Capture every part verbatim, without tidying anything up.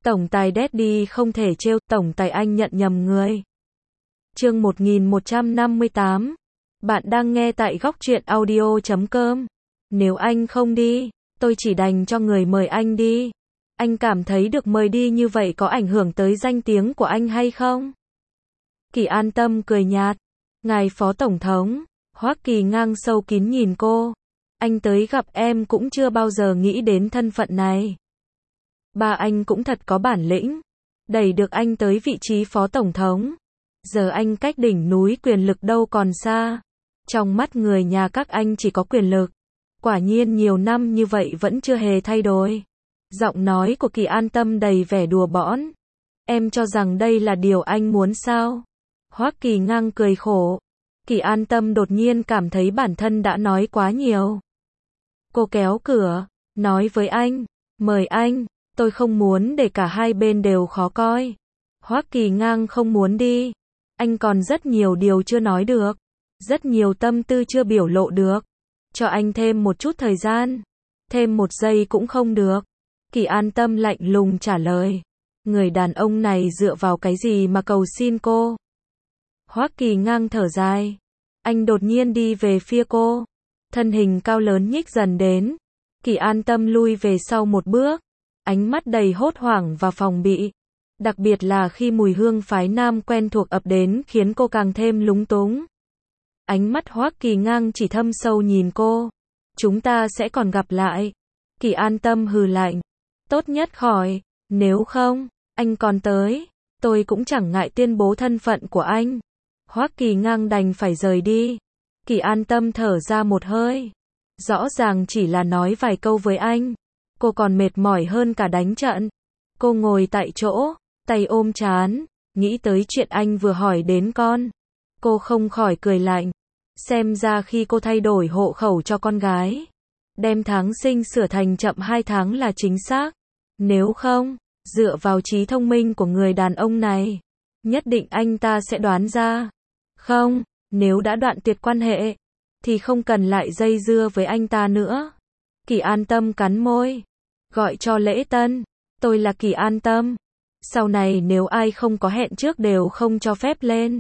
Tổng tài Daddy không thể trêu, tổng tài anh nhận nhầm người. Chương một nghìn một trăm năm mươi tám. Bạn đang nghe tại góc truyện audio chấm com. Nếu anh không đi, tôi chỉ đành cho người mời anh đi. Anh cảm thấy được mời đi như vậy có ảnh hưởng tới danh tiếng của anh hay không? Kỳ An Tâm cười nhạt. Ngài Phó Tổng thống. Hoắc Kỳ Ngang sâu kín nhìn cô. Anh tới gặp em cũng chưa bao giờ nghĩ đến thân phận này. Ba anh cũng thật có bản lĩnh. Đẩy được anh tới vị trí Phó Tổng thống. Giờ anh cách đỉnh núi quyền lực đâu còn xa. Trong mắt người nhà các anh chỉ có quyền lực. Quả nhiên nhiều năm như vậy vẫn chưa hề thay đổi. Giọng nói của Kỳ An Tâm đầy vẻ đùa bỡn. Em cho rằng đây là điều anh muốn sao? Hoắc Kỳ Ngang cười khổ. Kỳ An Tâm đột nhiên cảm thấy bản thân đã nói quá nhiều. Cô kéo cửa, nói với anh, mời anh, tôi không muốn để cả hai bên đều khó coi. Hoắc Kỳ Ngang không muốn đi. Anh còn rất nhiều điều chưa nói được. Rất nhiều tâm tư chưa biểu lộ được. Cho anh thêm một chút thời gian. Thêm một giây cũng không được. Kỳ An Tâm lạnh lùng trả lời. Người đàn ông này dựa vào cái gì mà cầu xin cô? Hoắc Kỳ Ngang thở dài. Anh đột nhiên đi về phía cô. Thân hình cao lớn nhích dần đến. Kỳ An Tâm lui về sau một bước. Ánh mắt đầy hốt hoảng và phòng bị. Đặc biệt là khi mùi hương phái nam quen thuộc ập đến khiến cô càng thêm lúng túng. Ánh mắt Hoắc Kỳ Ngang chỉ thâm sâu nhìn cô. Chúng ta sẽ còn gặp lại. Kỳ An Tâm hừ lạnh. Tốt nhất khỏi. Nếu không, anh còn tới. Tôi cũng chẳng ngại tuyên bố thân phận của anh. Hoắc Kỳ Ngang đành phải rời đi. Kỳ An Tâm thở ra một hơi. Rõ ràng chỉ là nói vài câu với anh. Cô còn mệt mỏi hơn cả đánh trận. Cô ngồi tại chỗ, tay ôm trán, nghĩ tới chuyện anh vừa hỏi đến con. Cô không khỏi cười lạnh. Xem ra khi cô thay đổi hộ khẩu cho con gái, đem tháng sinh sửa thành chậm hai tháng là chính xác. Nếu không, dựa vào trí thông minh của người đàn ông này, nhất định anh ta sẽ đoán ra. Không, nếu đã đoạn tuyệt quan hệ, thì không cần lại dây dưa với anh ta nữa. Kỳ An Tâm cắn môi. Gọi cho lễ tân. Tôi là Kỳ An Tâm. Sau này nếu ai không có hẹn trước đều không cho phép lên.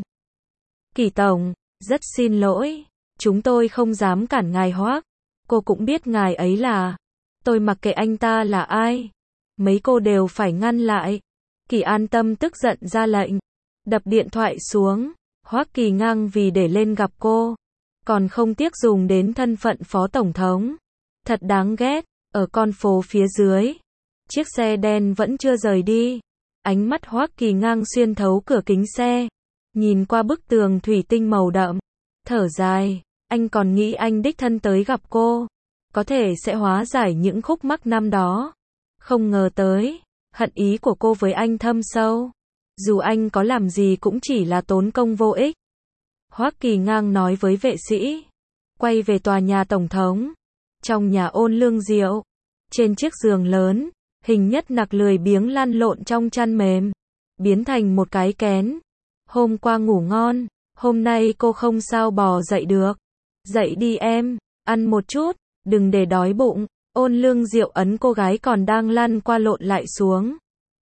Kỳ Tổng, rất xin lỗi. Chúng tôi không dám cản ngài Hoắc. Cô cũng biết ngài ấy là. Tôi mặc kệ anh ta là ai. Mấy cô đều phải ngăn lại. Kỳ An Tâm tức giận ra lệnh. Đập điện thoại xuống. Hoắc Kỳ Ngang vì để lên gặp cô. Còn không tiếc dùng đến thân phận Phó Tổng thống. Thật đáng ghét. Ở con phố phía dưới. Chiếc xe đen vẫn chưa rời đi. Ánh mắt Hoắc Kỳ Ngang xuyên thấu cửa kính xe. Nhìn qua bức tường thủy tinh màu đậm. Thở dài. Anh còn nghĩ anh đích thân tới gặp cô. Có thể sẽ hóa giải những khúc mắc năm đó. Không ngờ tới. Hận ý của cô với anh thâm sâu. Dù anh có làm gì cũng chỉ là tốn công vô ích. Hoắc Kỳ Ngang nói với vệ sĩ. Quay về tòa nhà Tổng thống. Trong nhà Ôn Lương Diệu. Trên chiếc giường lớn. Hình Nhất Nặc lười biếng lăn lộn trong chăn mềm. Biến thành một cái kén. Hôm qua ngủ ngon. Hôm nay cô không sao bò dậy được. Dậy đi em. Ăn một chút. Đừng để đói bụng. Ôn Lương Diệu ấn cô gái còn đang lăn qua lộn lại xuống.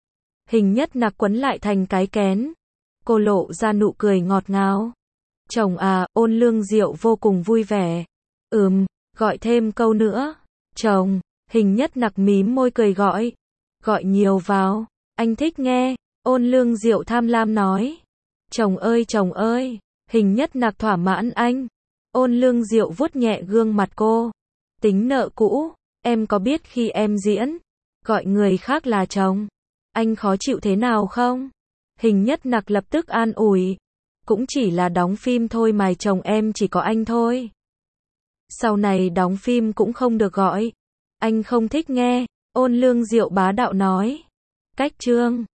Hình Nhất Nặc quấn lại thành cái kén. Cô lộ ra nụ cười ngọt ngào. Chồng à, Ôn Lương Diệu vô cùng vui vẻ. Ừm, gọi thêm câu nữa. Chồng, Hình Nhất Nặc mím môi cười gọi. Gọi nhiều vào, anh thích nghe. Ôn Lương Diệu tham lam nói. Chồng ơi chồng ơi, Hình Nhất Nặc thỏa mãn anh. Ôn Lương Diệu vuốt nhẹ gương mặt cô. Tính nợ cũ, em có biết khi em diễn, gọi người khác là chồng, anh khó chịu thế nào không? Hình Nhất Nặc lập tức an ủi. Cũng chỉ là đóng phim thôi mà chồng em chỉ có anh thôi. Sau này đóng phim cũng không được gọi. Anh không thích nghe. Ôn Lương Diệu bá đạo nói. Cách chương.